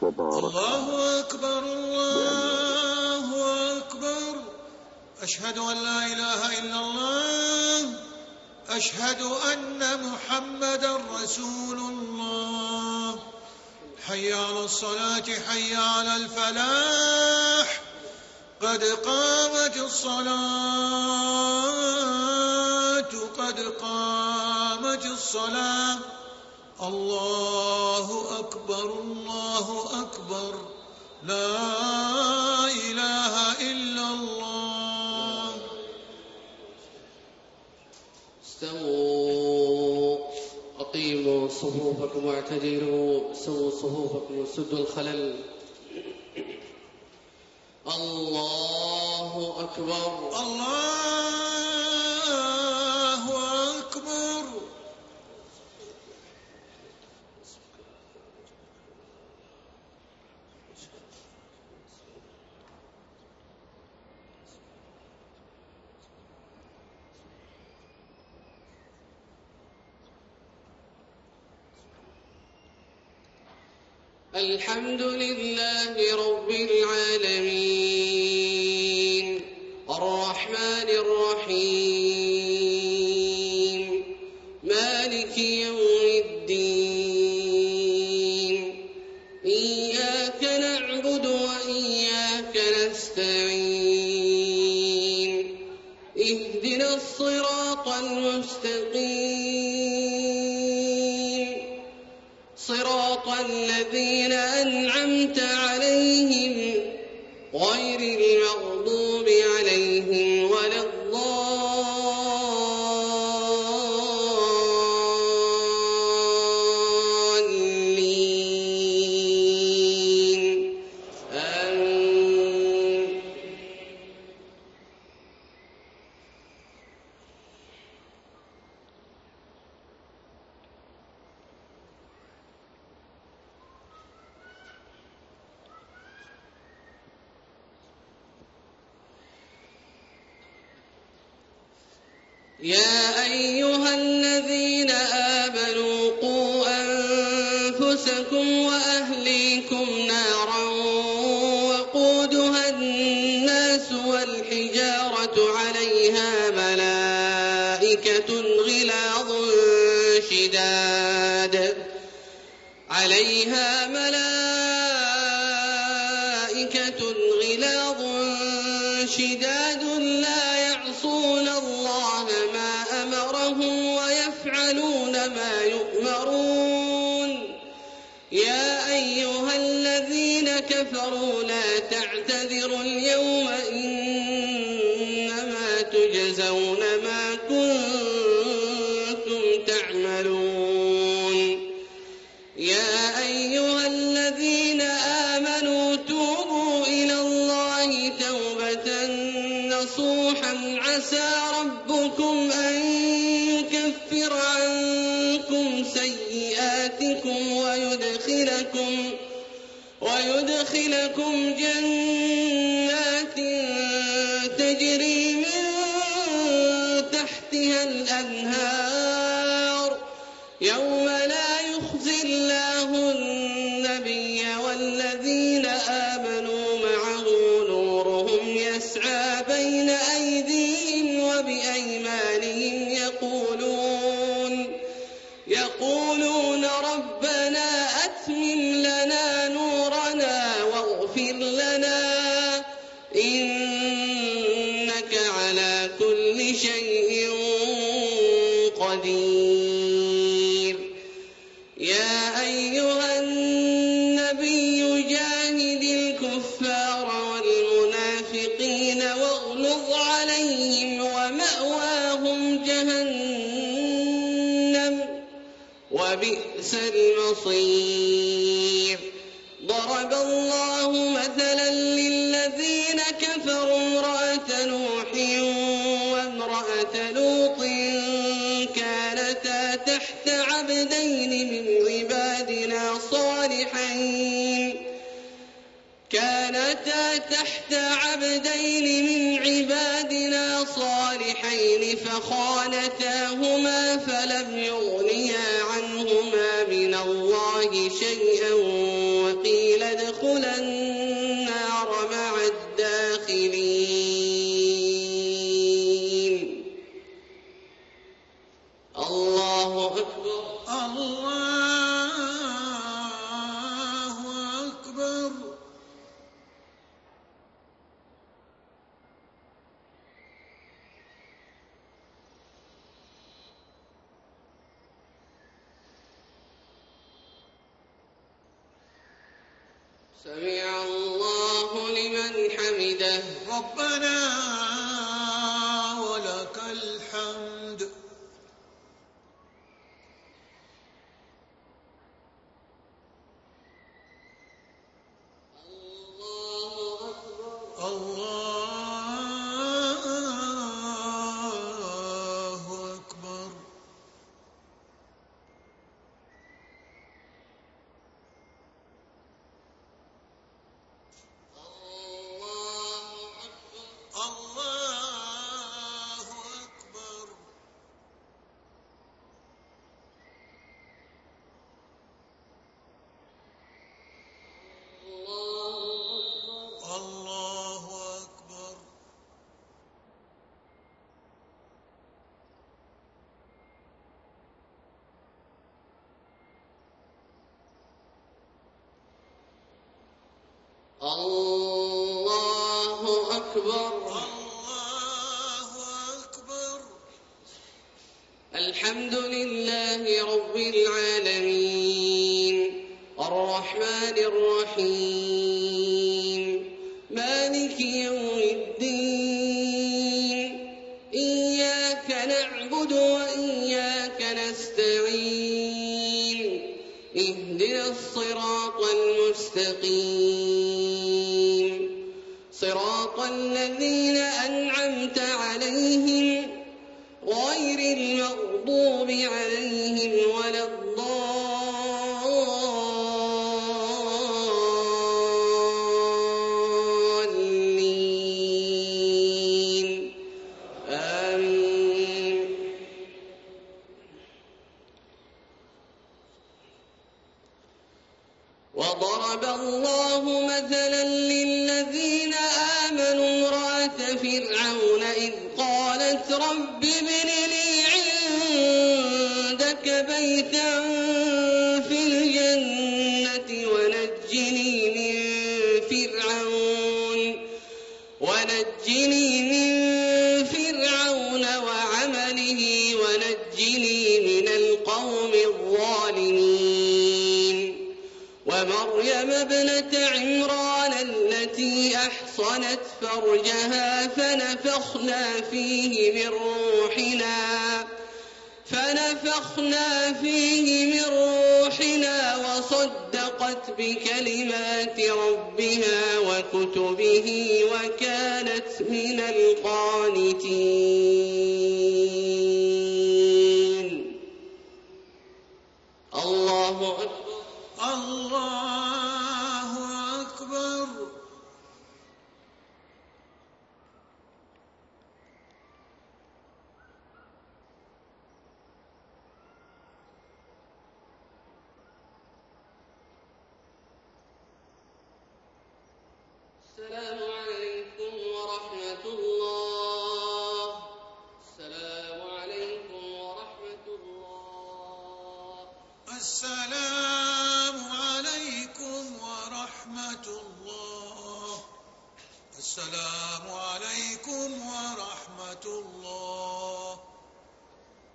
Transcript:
وبارك. الله أكبر الله أكبر. أشهد أن لا إله إلا الله. أشهد أن محمدا رسول الله. حي على الصلاة حي على الفلاح. قد قامت الصلاة قد قامت الصلاة. الله أكبر الله أكبر. لا إله إلا الله. استووا أقيموا صفوفكم واعتدلوا. سووا صفوفكم وسدوا الخلل. الله أكبر الله أكبر. الحمد لله رب العالمين الرحمن الرحيم مالك يوم الدين. إياك نعبد وإياك نستعين. اهدنا الصراط المستقيم صراط الذين أنعمت عليهم غير المغضوب عليهم ولا الضالين. آمين. يا أيها الذين آمنوا قوا أنفسكم وأهليكم نارا وقودها الناس والحجارة عليها ملائكة غلاظ شداد لا يعصون الله ما أمرهم ويفعلون ما يؤمرون. يا أيها الذين كفروا لا تعتذروا اليوم إنما تجزون ما كنتم تعملون. يا أيها الذين آمنوا توبوا إلى الله توبة نصوحا عسى ربكم أن يكفر عنكم سيئاتكم ويدخلكم جنات تجري من تحتها الأنهار يوم لا يخزي الله النبي والذين آمنوا معه نورهم يسعى بين أيديهم وبأيمانهم يقولون ربنا أتمم لنا نورنا واغفر لنا إنك على كل شيء قدير. يا أيها النبي جاهد الكفار والمنافقين واغلظ عليهم ومأواهم جهنم وبئس المصير. ضرب الله مثلا للذين كفروا امرأة نوح وامرأة لوط كانتا تحت عبدين من عبادنا صالحين فخانتاهما فلم يغنيا عنهما من الله شيئا وقيل يدخل النار مع الداخلين. الله أكبر. الله أكبر. سمع الله لمن حمده. ربنا ولك الحمد. الله أكبر. الله أكبر. الله أكبر. الله أكبر. الله أكبر. الله أكبر. الحمد لله رب العالمين الرحمن الرحيم مالك يوم الدين إياك نعبد وإياك نستعين اهدنا الصراط المستقيم صراط الذين أنعمت عليهم غير المغضوب عليهم ولا الضالين آمين. وضرب الله مثلا للذين آمنوا امرأة فرعون إذ قالت رب ابن لي عندك بيتا في الجنة ونجني من فرعون وعمله ونجني من القوم الظالمين. ومريم ابنة عمران التي أحصنت فرجها فنفخنا فيه من روحنا وصدقت بكلمات ربها وكتبه وكانت من القانتين. الله أكبر. الله أكبر. السلام عليكم ورحمة الله. السلام عليكم ورحمة الله. السلام عليكم ورحمة الله. السلام عليكم ورحمة